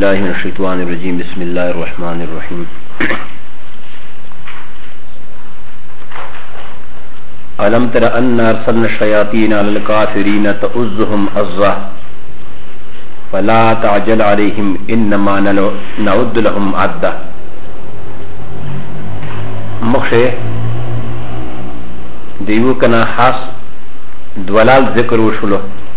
بالله من الشيطان الرجيم بسم الله الرحمن الرحيم ألم تر أن أرسلنا الشياطين على الكافرين تؤزهم أزا فلا تعجل عليهم إنما نعد لهم عدا مخشي دیو کنا خاص دولال ذکر وشلو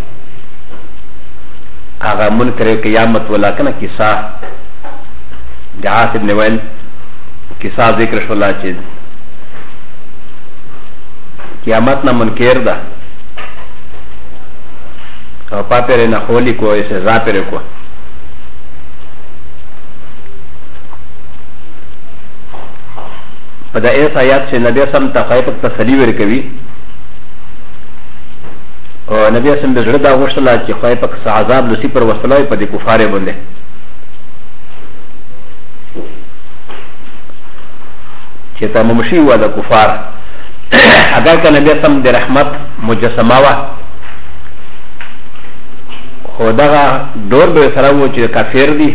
آغا منکر قیامت ولا کنا کسا دعاس ابن ویل کسا ذکر شولا چید قیامت نا منکر دا او پا پیره نا خولی کو ایسے زا پیره کو پدا ایس آیات سے نبی اسم تقایب تسلی ورکوی او نبی اسم بزرد دا غشتلا چی خواهی پک سا عذاب لسی پر وصلاوی پا دی کفار بنده چی تا ممشی ہوا دا کفار اگر که نبی اسم دی رحمت مجسماوه خودغا دور بے سراو چی کافر دی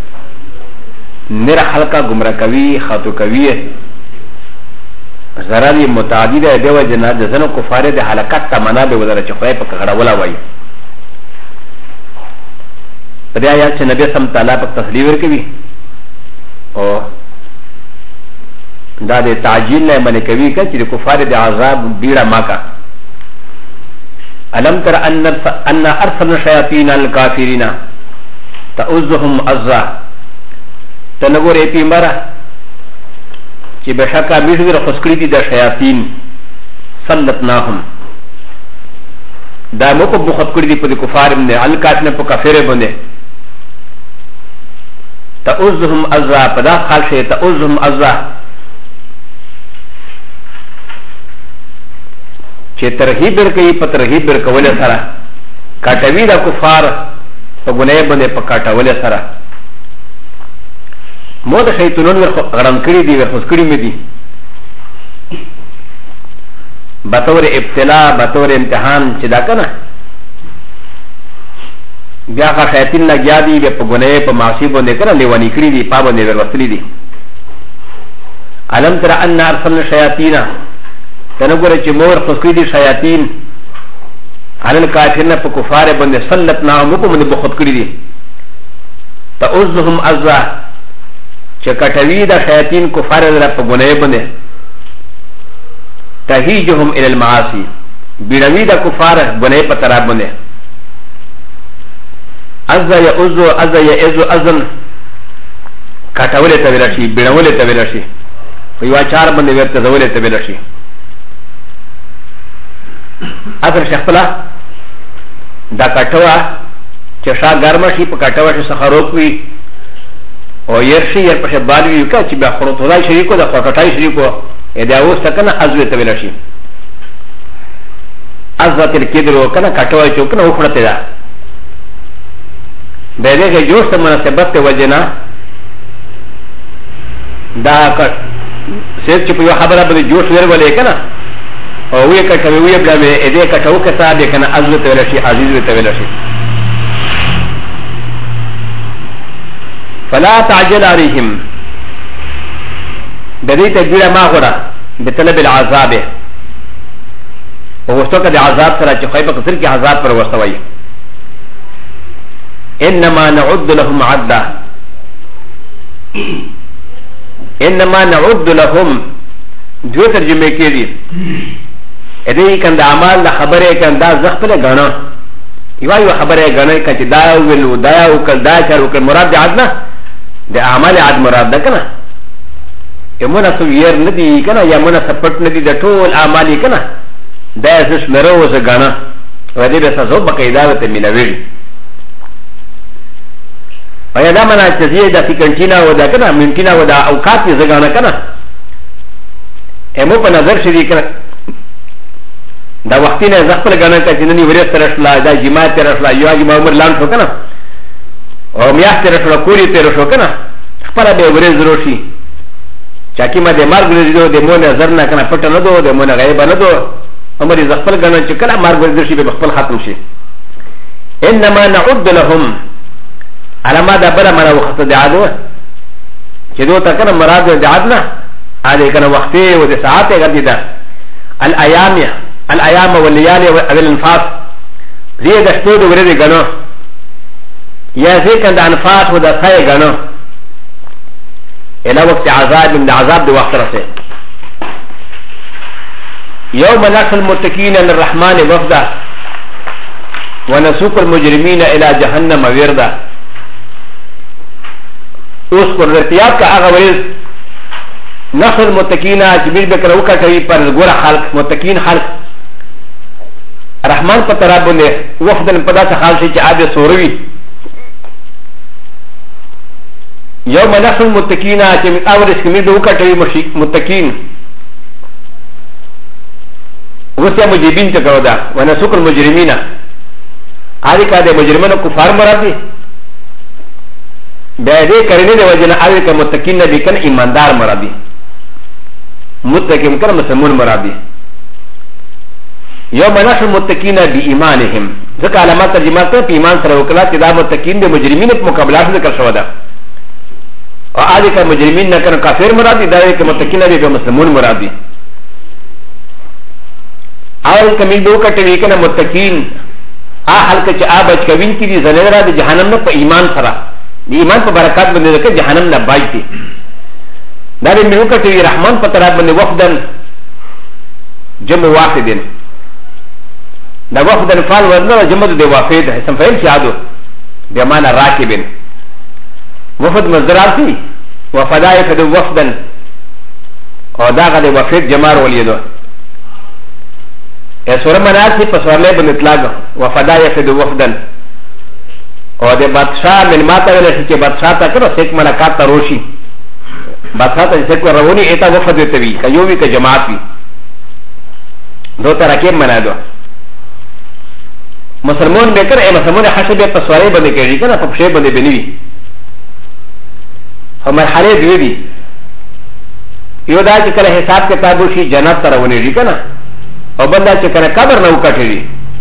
نر حلقا گمرا کوی خاتو کوی زراری متعدد ہے دیو جنا جزنو کفار دے حلقات تا منا بے وزر چخوائے پا کغڑولا وائی پدی آیات سے نبی سم تعالیٰ پا تصلیور کبی او دا دے تعجیل نئے منی کبی کن چی دے کفار دے عذاب بیڑا ماکا علم تر ان ارسلنا شیاطین الکافرین تعوزهم عزا تنگور ایپی مرہ چې بشکا بیشتر خسکری دی دا شیاطین سلطناهم دا موکو بخط کری دی پا دی کفار بنده الکافرین پا کافر بنده تعوزهم عزا پدا خال شئی تعوزهم عزا چه ترهیب برکئی پا ترهیب برکولی سرا کاتوی دا کفار پا گنای بنده پا کاتولی سرا مو د شیطانون غرم کړي دي ورخص کړي مې دي بطور ابتلا بطور امتحان چې دا کنه بیا هغه شیطان لګیا دي په ګناه په معصیت باندې کنه لیوانی کړي دي پا باندې وروستلي دي علم تر ان ارسلنا شیاطین تنګور چې مور خص کړي دي شیاطین علل کافرین په کفار باندې سلطنا مو په باندې بخت کړي دي تعوزهم عزا چې کټوی دا شیاطین کفار در په ګناه باندې تهیجهم الی المعاصی بیړوی دا کفار ګناه په طرف باندې عز یعز عز یعز اذن کټولې ته ویل شي بیړولې ته ویل شي په یو چار باندې ورته زولې ته ویل شي اگر شخصلا دا کټوا چې شا ګرم شي په کټوا شي سخروک وي او يرشي يرپشه بالوي وکا چې بیا خروطولای شریکو د خټټای شریکو اې دا اوس کنه ازوي ته ویل شي ازات الکدرو کنه کټوای چې کنه وخړته دا به دې جوړ سره مناسبت ته وجنا دا سیر چې په یو خبره باندې جوړ ور ولې کنه او وی کټوي وی بیا به دې کټو کسا دې کنه ازوي ته ویل شي عزیز ته ویل شي فلا تعجل عليهم بدي تجيل ما غدا بطلب العذاب ووستوك دي عذاب سرا چه خيبا قصر کی عذاب پر وستوي انما نعد لهم عدا انما نعد لهم دو ترجمه کی دي ادي کند اعمال دا خبره کند زخپل غنا یو خبره غنا کچ دا ویلو دا وکل دا چر وکل مراد دی عدنا د اعمال عد مراد ده کنه یمونه سو ير ندی کنه یمونه سپټ ندی د ټول اعمال کنه دا اساس مرو وز غانا و دې به تاسو بقیدا ته ملوي ایا دا منا چې دې د فکرټینا و دا کنه ممکنه و دا اوقات یې زګانا کنه امو په نظر شې کنه دا وختینه زخپل غانا ته جنني ورې سره شلا دا جماعت سره شلا یو جماعت عمر لان شو کنه او میاست تیر شو کوری تیر شو کنه خپل به ورز روشي چاکی ما د مرګ ورزو د مون نظر نه کنه پټ نه دو د مون غیب نه دو عمر ز خپل غنه چې کله مرګ ورزو شي به خپل ختم شي انما نعد لهم علامه دا بلا مرا وقت د عادو چې دو ته کنه مراد د عادنا هذه کنه وقت او د ساعت غدي دا الايام والليالي والانفاس زي د شپو د ورځې غنو یا زي کنه د انفاس او د سای غنو الى وقت عذاب من عذاب د وقت رسه يوم نحشر المتقين للرحمن وفدا ونسوق المجرمين الى جهنم وردا اذكر ارتياب کا اغورز نحشر المتقين جبريل بکر وکټوي پر ګور خلق متقين خلق رحمان په طرف باندې وفدن په داسه حال شي چې عادت سوروي يوم نحشر المتقين چې من اورس کې مې وکټوي متقين وسيا مجرمين تكودا ونسوق المجرمين هذه كاد مجرمين كفار مرادي بعدين كريني وجنا هذه كمتقين نبي كان ايماندار مرادي متقين كان مسلمون مرادي يوم نحشر المتقين بايمانهم ذكر علامات ترجمات في ايمان سره وکړه چې دا متقين د مجرمين په مقابله ذکر شو ده او هذه كمجرمين نه کړه کافر مرادي دا کمتقين نبي په مسلمون مرادي اول کمیل دو کټوي کنه متقین اهل کچ ابج کوین کی دي زنه د جهنم نه په ایمان سره د ایمان په برکات باندې د جهنم نه بایتي دا د میو کټوي رحمان په طرف باندې وفدن جمع واحدن دا وفدن فال ورنه جمع د وافد اسم فعل شادو بمعنى راكبن وفد مصدر ارتي وفدای فد وفدن او دا غد وفد جمار ولیدو سورة مناسي پسورلے بن اطلاق وفدا یفد وفدن او ده بادشاہ من ماتا ویلشی چه بادشاہ تا کرو سیک ملکات تا روشی بادشاہ تا سیک روونی ایتا وفد ویتوی که یووی که جماعت وی دو ترکیب منا دو مسلمون بکر اے مسلمون حشر بے پسورلے بن کردی کنا پپشے بن بنوی و مرحلے دوی دی یو دا چه کل حساب کتابو شی جنات تا روونی دی کنا او بندا چې کنه قبر نه وکټلی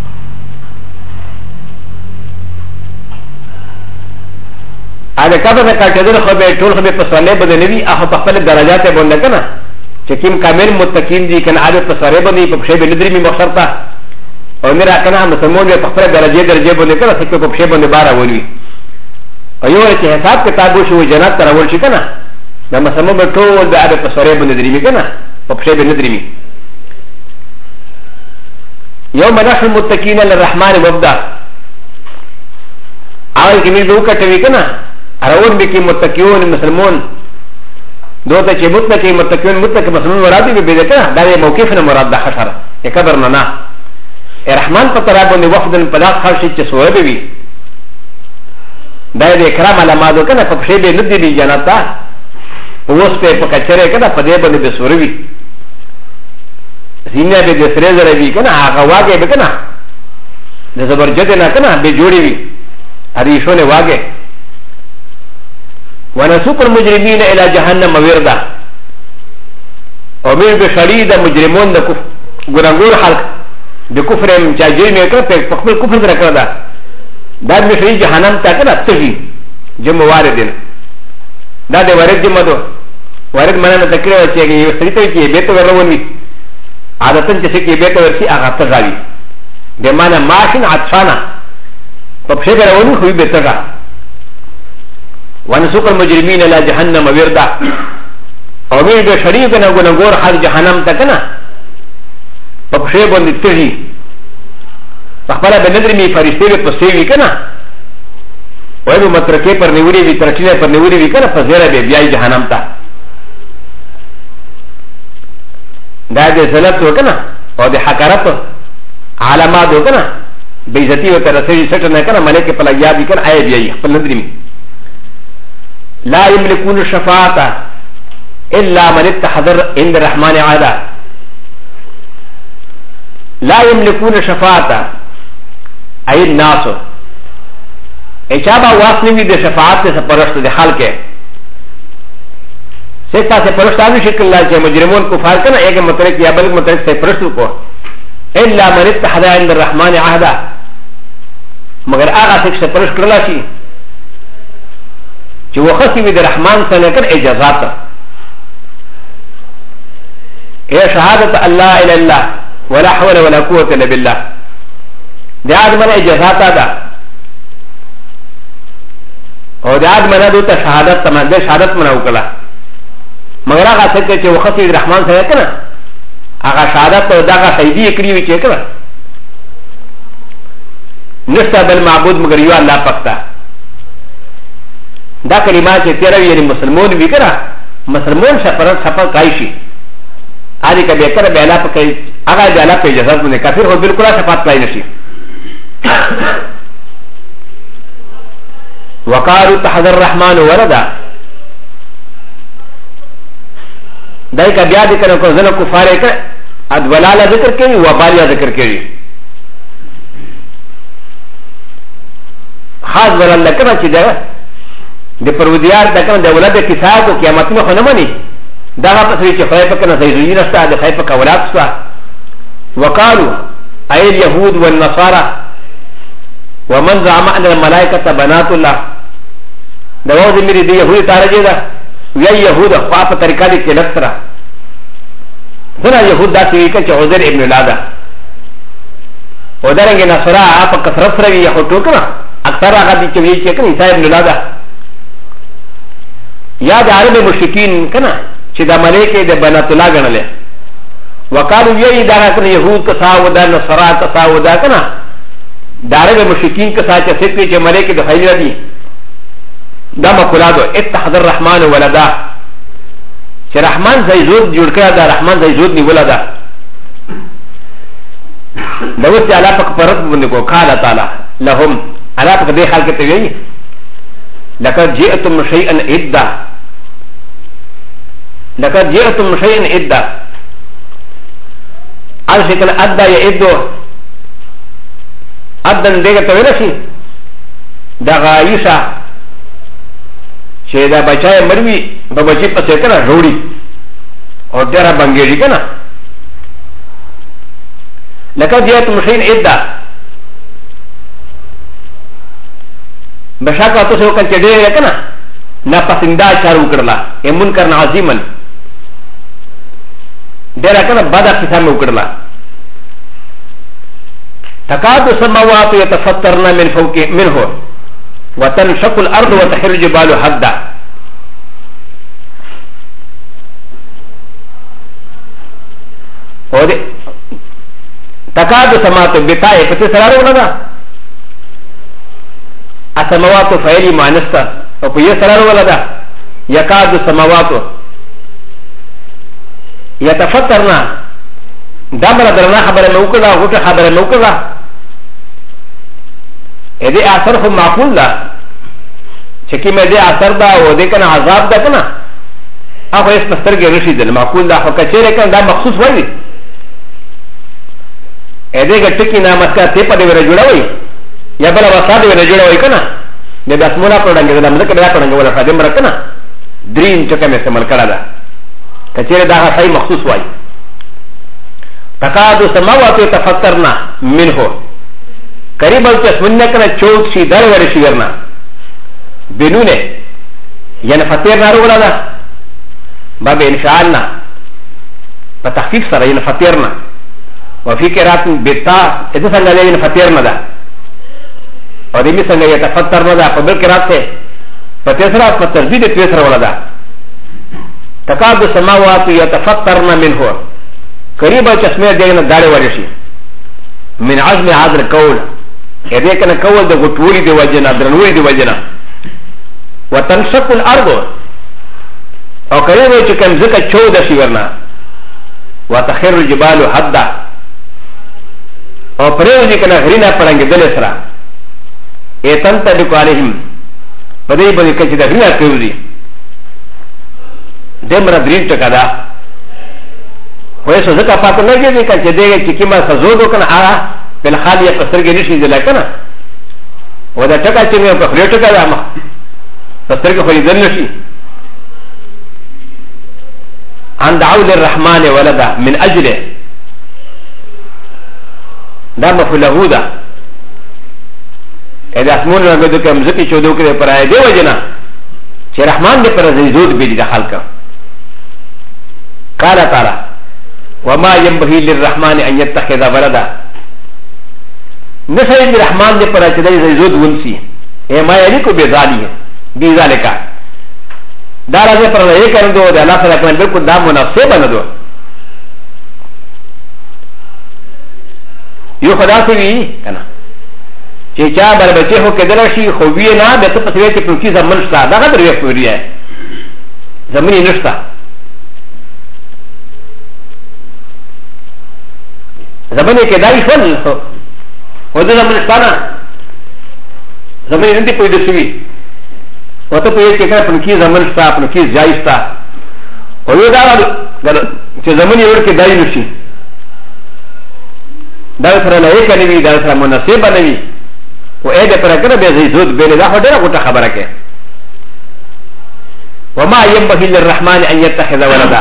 اګه قبر نه کټېدل خو به ټول خو به په سوالې باندې نوي هغه په خپل درجات باندې کنه چې کوم کامل متقین دي کنه هغه په سوالې باندې په شی باندې درې می مخسرتا او نه را کنه مسلمان په خپل درجه باندې کنه چې په شی باندې بار اولوي او یو چې حساب کتابو شو جنت تر اول شي کنه دا مسلمان په ټول د هغه په سوالې باندې درې می کنه په شی باندې درې می يوم نحشر المتقين للرحمن وفدا اول کې موږ وکټوي کنه اراون به کې متقين مسلمون دوته چې متقين مسلمون مراد دي به ده دا موقف نه مراد ده حشر کبر نه نه الرحمن په طرف باندې وفد په داس خاص چې سوې به وي دا د کرام علامات کنه په شی به نه دي جنت ته اوس په کچره کنه په دې باندې به سوروي زینه به د سره زره وی کنه هغه واګه به کنه د زبرجد نه کنه به جوړی وی هرې شونه واګه ونسوق المجرمين الى جهنم وردا او به شدید مجرمون د ګورنګور خلق د کفر چاجی نه کړ په خپل کفر سره کړه دا د شری جهنم ته کنه تجي جمع واردن دا د ورد جمع دو ورد مننه تکړه چې یو سړی ته کې به ته ورونی عادتن چې کې به ته ورسي هغه تغاوي د معنا ماشین عطفانا په څه ورونی خو به تغا ونسوق المجرمين الى جهنم وردا او به شریک نه ګنګور حال جهنم ته کنه په څه باندې تجي خپل به نظر می فرشتي په څه وی کنه وای به مترکه پر نیوري وی ترټینه پر نیوري وی کنه په زیره به بیا جهنم ته دا د زلت وکنه او د حقارت علامات وکنه بے عزتی وکړه سړي سټ نه کنه ملک په لګیا دي کنه آی بیا خپل نظر می لا يملكون الشفاعه الا من اتحذر عند الرحمن عاده لا يملكون الشفاعه اي الناس اچابا واسنوی د شفاعت سے پرست د خلق ہے ستا سے پرست آدمی شکل اللہ چاہے مجرمون کفار کنا ایک مترک یا بلک مترک سے پرست کو الا من اتحد عند الرحمن عهدا مگر آغا سک سے پرست کرلا چی چې وخصي وي د رحمان سره کړ اجازات هي شهادت الله الا الله ولا حول ولا قوه الا بالله دا ادمه اجازات ده او دا ادمه دوت شهادت تمام ده شهادت منو کړه مگر هغه څه چې وخصي د رحمان سره کنه هغه شهادت او دغه شهیدی کړی وي چې کړه نشته بل معبود مگر یو الله پکتا دا کلمات چې تیرا وی یعنی مسلمان وی کړه مسلمان شفر کایشي ادي کبه کړه به الله پکې هغه د الله په اجازه باندې کافر هو بالکل شفاعت پای نشي وقالوا اتخذ الرحمن ولدا دای کا بیا ذکر کو زنه کفار کې ادولال ذکر کوي وبالیا ذکر کوي خاص ولل کړه چې دا د پرودیار د کنه د ولادت کیسه کو قیامت نه خو نه مني دا په څه چې خای په کنه زیږی نشته د خای په اولاد شته وقالو اي اليهود والنصارى ومن زعم ان الملائكه بنات الله دا وځي مری دی يهودي تارجه ده وی يهود خو په طریقه دي کې لکتره زنا يهود دا چې کې عزير ابن الله ده او درنګ نصارى په کثرت سره یې هټو کړه اکثر هغه دي چې وی چې کنه عيسى ابن الله ده یا د عرب مشرکین کنه چې د ملائکه د بنات الله غنله وقالو یی دا کنه يهود کسا و د نصارا کسا و دا کنه د عرب مشرکین کسا چې فکر چې ملائکه د خیر دي دا مقولادو اتخذ الرحمن ولدا چې رحمان زیزود جوړ کړه دا رحمان زیزود نیولا ده نو چې الله پاک پرد باندې کو قال تعالی لهم الله پاک دې حال کې ته وی لقد جئتم شيئا إدا لقد جئتم شيئا إدا الشكل أدى يئدو أدى نديك تولشي دا غايشا شيء دا بچايا مروي ببچي پسي کنا روڑی اور تیرا بنگیری کنا لقد جئتم شيئا إدا بشاك واتو سو كان چډې کنه نا پسنده چارو کړلا ایمون کرنا عظیمن ډېر کنه بد قسم وکړلا تكاد السماوات يتفطرن من فوق منه وتنشق الارض وتخر الجبال هدا اور تكاد السماوات بتاي پته سره ولا السماوات فعلي مانستا او په یې سره ولدا يكاد السماوات يتفطرنا دمر درنا خبره موکړه غوټه خبره موکړه اې دې اثر خو معقول ده چې کی مې دې اثر دا و دې کنه عذاب ده کنه هغه یې پستر کې رشي ده معقول ده خو کچېره کنه دا مخصوص وایي اې دې ګټکی نامه کا ته په دې ور جوړوي یا بل وساده ور جوړوي کنه د داسمولا پروډنګ د لمزه کې دا پروډنګ ولا خادم مرکنه درین چې کوم استعمال کړه دا کچېره دا صحیح مخصوص وایي تكاد السماوات يتفطرن منه قريبا تسمن كنا چوک شي در ور شي ورنا بنونه يعني فطير نارو ولا لا باب ان شاء الله بتخفيف سره يعني فطيرنا وفي قراءه بتا اذا سنگا يعني فطيرنا ده اور دې څنګه يتفطرنا ده په بل قراءه ته فطير سره په تشديد ته سره ولا ده تكاد السماوات يتفطرن منه قريبا چشمه دغه داړه ورشي من عزم هذا القول اذا كان قول د غټوري دی وجنه درنوي دی وجنه وتنشق الارض او قريبا چې کوم ځکه چود شي ورنه وتخر الجبال حدا او پرې دې کنه غرینا پرنګ دل سره ایتن تدق عليهم پدې باندې چې د غرینا کوي دمر درین ټکا دا ویسو ځکه پاتې نه کېږي چې دغه چې کیما سزود وکنه هغه بل خالی په سترګې نشي ځل کنه و دا ټکا چې په خپل ټکا دا ما په سترګې خو ځل نشي ان دعوا للرحمن ولدا من اجله دا مفعول ده اذا اسمون راغدو کوم ځکه چې دوی کړي پر اې دی وجنه چې رحمان دې پر زیزود بیلی د خلق قال تعالی وما ينبغي للرحمن ان يتخذ ولدا نسأل الرحمن دې پر چې دې زیزود ونسی اے ما یلیکو بذالک دا راځي پر یې کړو د الله تعالی په بالکل دا مناسب نه دو یو خدا سی وی کنه چې چا بر بچي هو کېدل شي خو وی نه د ته پسوي چې په کې زمون شته دا غوړې وي پوری ہے زمونی نشته زمونی کې دای شول هو د زمون شته نه زمونی نه دی پوي شي وته په کې کړه په کې زمون شته په کې ځای شته او یو دا چې زمونی ورکه دای نشي دا سره نه یې کوي دا سره مناسب نه وي و اې د پر کړه به زیزود به له دا ډېره غوټه خبره کې وما ينبغي للرحمن ان يتخذ ولدا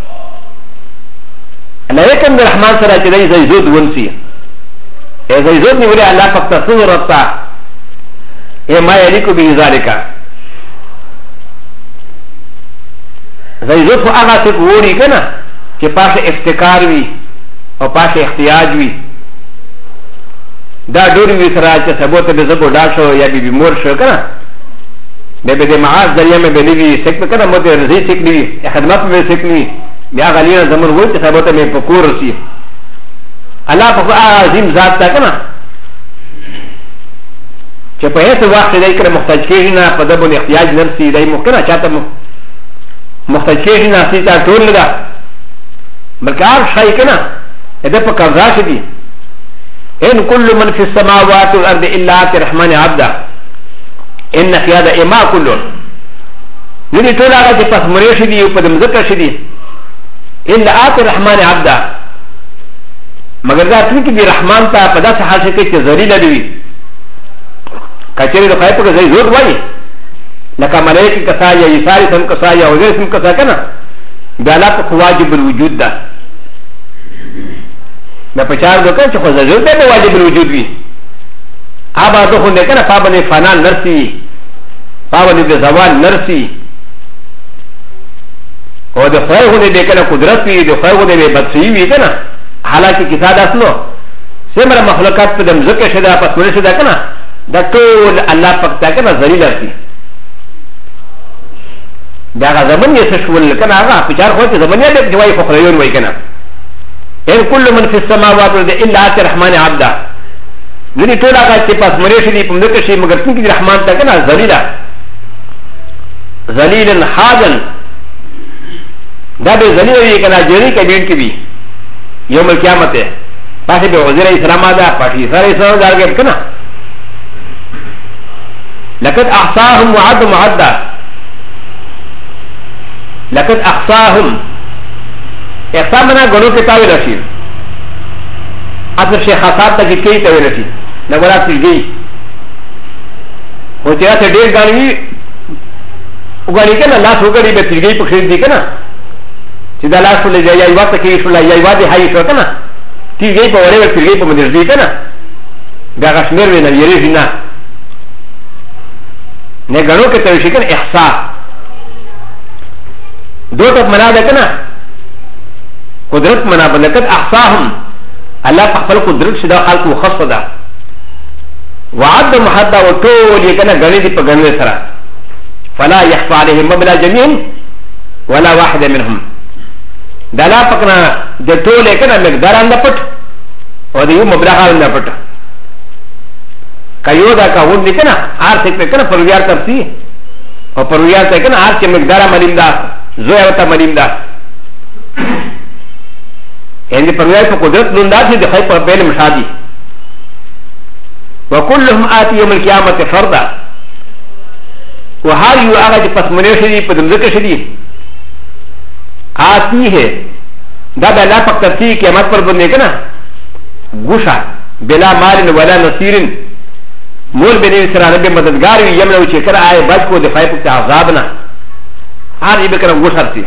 لا يكن الرحمن سره چې زیزود ونسي اې زیزود نیولې الله فقط صورتا اې ما يليق به ذلك زیزود خو هغه څه ووري کنه چې پاسه افتکار وي او پاسه احتیاج وي دا ډور وی سره چې سبوت به زبو ډا شو یا بي بیمور شو کنه به به معاذ ذریعہ مې بنوي سک کنه مو ته رضی سک ني خدمت مې سک ني بیا غلینا زمون وای چې سبوت مې پکور سي الله په عظیم ذات تا کنه چې په هیڅ وخت دې کړه محتاج کېږي نه په دبل احتیاج نرسي دای مو کنه چاته محتاج کېږي نه سي تا ټول نه بلکې هر شي کنه دې په قضا شي دي ان كل من في السماوات والارض الا اتى الرحمن عبدا ان في هذا اما كله يدي طول هذا پس مريشي دي وقدم ذكر شدي الا اتى الرحمن عبدا مگر دا ټول کې رحمان ته په داسې حال کې چې ذلیل دی کچېره د خای په ځای زور وایي لکه ملائکه کسا یا ایثار سم کسا یا وزیر سم کسا کنه دا لا په واجب الوجود ده ن پچار دوکا چې خو ضرورت دی واجب الوجود وي ابا دو خو نه کنه پابنه فنا نرسي پابنه د زوال نرسي او د خدای خو دې کنه قدرت وي د خدای خو دې بدسي وي کنه حالکه کیسه داسلو سمره مخلوقات په دم ذکر شدا پس ورې شدا کنه د ټول الله پاک ته کنه ذلیل شي دا غزمن یې شول کنه هغه پچار خو ته زمنه دې جوای خو خدای وي کنه ان كل من في السماوات والارض الا اتى الرحمن عبدا ذني تولا کا چې پس مرې شي په مدته شي مگر څنګه رحمان ته کنه ذلیلا حاجن دا به ذلیل وي کنه جری کبیر کې وي یوم القیامت پاسه به وزیر اسلام دا پاټي سره سره دارګ کنه لقد احصاهم وعد معدا لقد احصاهم اقسام منا گنو کے تاوی رشی اصل شیخاصات تا کی کئی تاوی رشی نگورات تیل گئی وہ تیرا سے دیر گانوی اگانی کنا لاس ہوگری بے تیل گئی پکشید دی کنا چیدہ لاس فلے جا یایوات تکی شولا یایوات حای شو کنا تیل گئی پا ورے وی تیل گئی پا مدرز دی کنا بیا غشمیر وی نویری جنا نے گنو کے تاوی شکن احسا دو تک منا دے کنا قدرت منا بلکت احصاهم الله تخفل قدرت شدا خلق مخصصه وعد محدا وطول يكنا غني دي پغنه سرا فلا يخفى عليهم مبلغ جميع ولا واحد منهم دلا پکنا د ټول يكنا مقدار اند پټ او د یو مبلغ اند پټ کيو دا کا ون دي کنا ار څه کنا پرویار ترسي او پرویار ته کنا ار څه مقدار ملیم دا زویا وتا ملیم دا ان دي پرویار په قدرت لوندات دي خای په بیل مشادي وكلهم آتي يوم القيامة فردا وهل يؤغد پس منشدي پا دمزك شدي آتي ہے دا بلا پاک تفسیر قیامت پر بندے کنا گوشا بلا مال ولا نصير مول بني سرا رب مددگار يمنو چکر آئے بچ کو دفاع پاک عذابنا آر یہ بکنا گوشا سی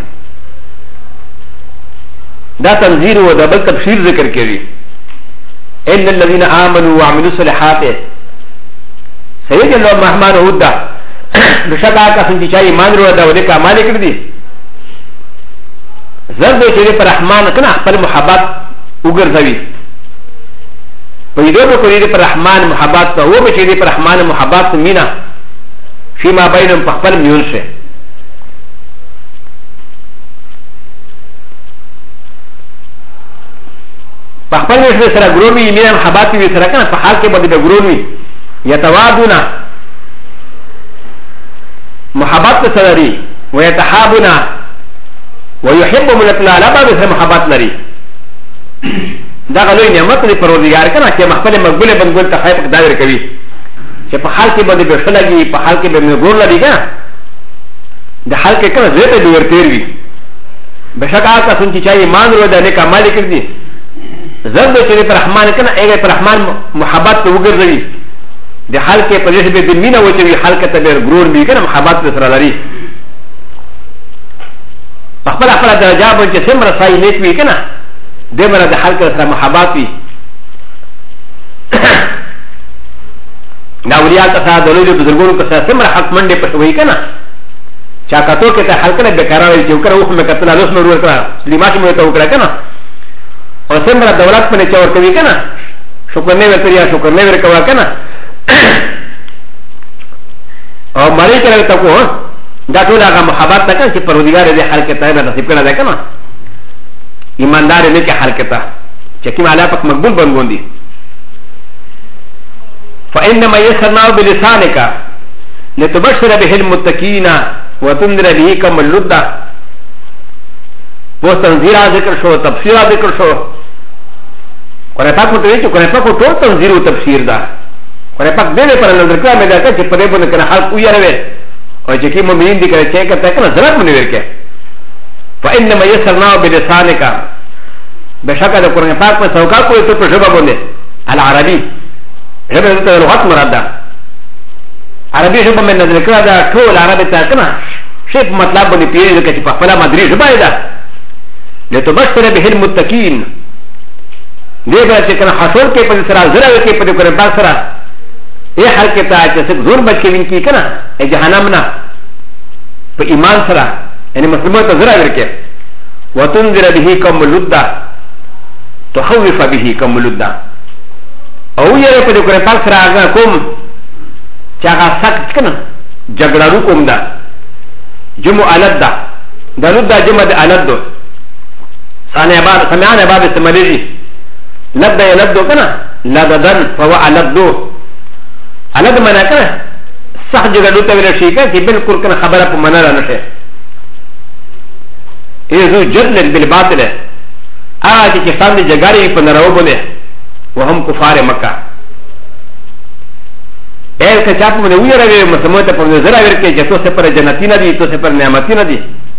دا تنظیر و دبل تبشیر ذکر کری ان الذين امنوا وعملوا الصالحات سيد الله مهمان هدى بشكا كاسن تشاي مان رو دا ودك مالي كردي زرد چيري پر رحمان كنا خپل محبت وګرځوي ويدو کو دي پر رحمان محبت ته و به چيري پر رحمان محبت مینا فيما بينهم خپل میون شه خپل میون سره ګرومي مینا محبت وي سره کنه په حال کې بده ګرومي يتوادونا محبت سرري ويتحابنا ويحب من اطلاع لا بعض محبت لري دا غلوي نعمت لري پروردگار کنه چې مخبل مقبول بنګول ته خیر دایر کوي چې په حال کې باندې بشلګي په حال کې به مګور لري کنه د حال کې کنه زه ته دور تیر وي بشکا کا سن چې ایمان ورو د نیک عمل کړی زرد چې پر رحمان کنه هغه پر رحمان محبت وګرځي د حال کې په دې به د مینا و چې حال کې ته ګرور وي کنه محبت سره لري خپل خپل درجه باندې سمره سای نیک وي کنه دمره د حال کې سره محبت وي دا ولیا ته د لولو بزرګونو کې سمره حق منډه پښوي کنه چا کاتو کې ته حل کنه بیکاره وي چې وکړه وخت مې کتل له اسمه ور کړه سلیمات مې ته وکړه کنه او سمره دولت په چور کوي کنه شکر نه ورتیا شکر نه ورکوا کنه او مری کړه ته کو دا ټول هغه محبت تکه چې پروردګار دې حل کې ته نصیب کړه ده کنه ایماندار دې کې حل کې ته چې کوم اعلی پک مقبول بنګوندي فانما يسرنا بلسانك لتبشر به المتقين وتنذر به كم اللدة وتنذير ذكر شو تفسير ذكر شو قرآن پاک متوجه قرآن پاک کو ټول تنذير او تفسير ده قرآن پاک دې پر نظر کړه مې دا چې په دې باندې کنه حق ویاروي او چې کی مؤمنین دي کړه چې کته کنه ضرورت منې ورکه فانما يسرنا بلسانك بشکه د قرآن پاک په څوکا کوی ته په ژبه باندې العربي ژبه ته لغت مراد ده عربي ژبه مې نظر کړه دا ټول عربي ته کنه شی په مطلب باندې پیږي چې په خپل مدري ژبه ده لتبشر به المتقين دې به چې کنه حصول کې په سره زړه کې په قرآن پاک سره یہ حل کے تا جیسے زور بچ کے ان کی کنا اے جہنم نہ تو ایمان سرا یعنی مسلمان تو ذرا کے وتنذر به کم لدا تخوف به کم لدا او یہ پہ قرآن پاک سرا اگر کوم چاہا سخت کنا جگڑارو کوم دا جمع علد دا لدا جمع علد دو سمیان باب استعمالی لد یلد کنا لددن فهو علد دو علد منا کنه صح جگہ دوتا ویل شي کنه چې بالکل کنه خبره په معنا نه شي ایزو جدل بالباطل اجه چې ستاسو جګړې په نارو بونه وهم کفار مکه اې که چا په نو ویره مسلمان ته په نظر ورکې چې تاسو پر جنتی نه دي تاسو پر نعمتي نه دي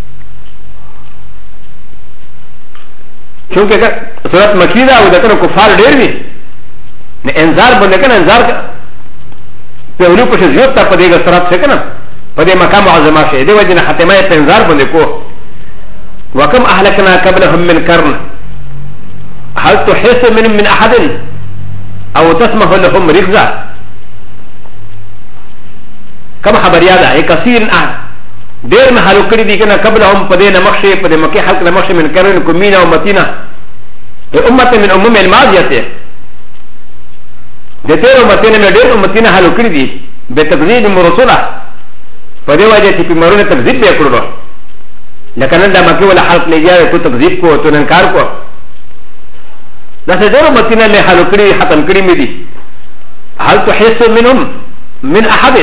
چونکه صورت مکی دا او دغه کفار ډېر دي نه انذار باندې کنه انذار په ولو په شجرت ته په دې سره څه کنه په دې مقام اعظم شه دې وجه نه ختمه په انذار باندې کو وكم اهلكنا قبلهم من قرن هل تحس من احد او تسمح لهم ركزا كم خبريا ده كثير دير ما حلو کړی دي کنه قبلهم په دې نمخشه په دې مکه حق نمخشه من قرن کومینا او مدینه امه من امم الماضيه د تیر امتینه مې ډېر امتینه حلو کړی دي به تکذیب مرسوله په دې وجه چې په مرونه تکذیب به کړو لکه نن د مکه ولا حلق لګیا ته تکذیب کو ته انکار کو دا څه ډېر امتینه له حلو کړی ختم کړی مې دي هل تحس منهم من احد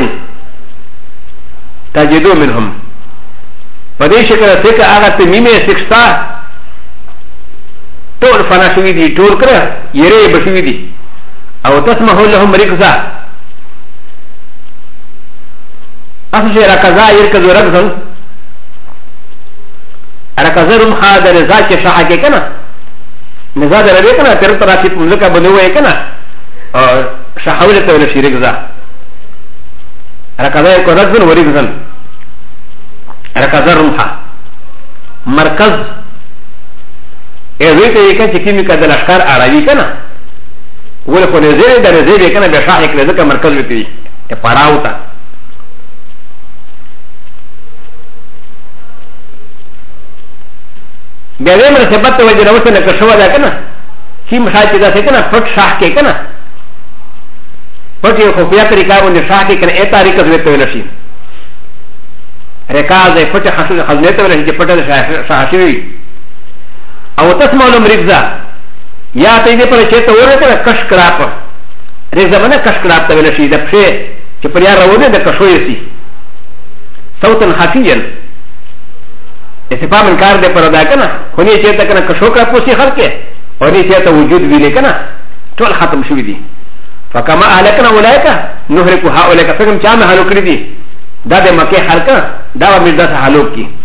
تجدو منهم په دې شکل څخه هغه ته میمه سکستا ټول فنا شوی دي ټول کړه یری بشوی دي او تسمح لهم ركزا اصل ركزا يركز ركزا ركزا رمخا در رزا چه شاحا کے کنا نزا در ربی کنا تر تراشی پملکا بنوئے کنا شاحولتا ولشی ركزا ركزا يكو ركزا و ركزا ركزا رمخا مرکز ایویتا یکن چکیمی که دل اشکار آراوی کنا ولې خو نظر د نظر کنه به شاهک لږه مرکز وتی ته پاراو تا بیا دې مناسبت ته وجه راوته نه کښوا ده کنه چې مشاهد دا څه کنه پټ شاه کې کنه پټ یو خو بیا طریقه باندې شاه کې کنه اته طریقه زوی ته ویل شي رکاز پټ خاصه خزنه ته ویل شي چې پټ شاه شي او تسمع له مرزا یا ته دې پر چې ته ورته کش کراپ رزا باندې کش کراپ ته ویل شي د پښه چې پر یار راوځي د کښوي سي صوتن خفيا استفهام انکار دې پر ادا کنه خو نه چې ته کنه کښو کا پوسي خلکه او دې چې ته وجود ویلې کنه ټول ختم شوی دي فكما اهلكنا اولئك نهلك هؤلاء فكم چا مه هلاك دي دا د مکه خلک دا مرزا ته هلاك کی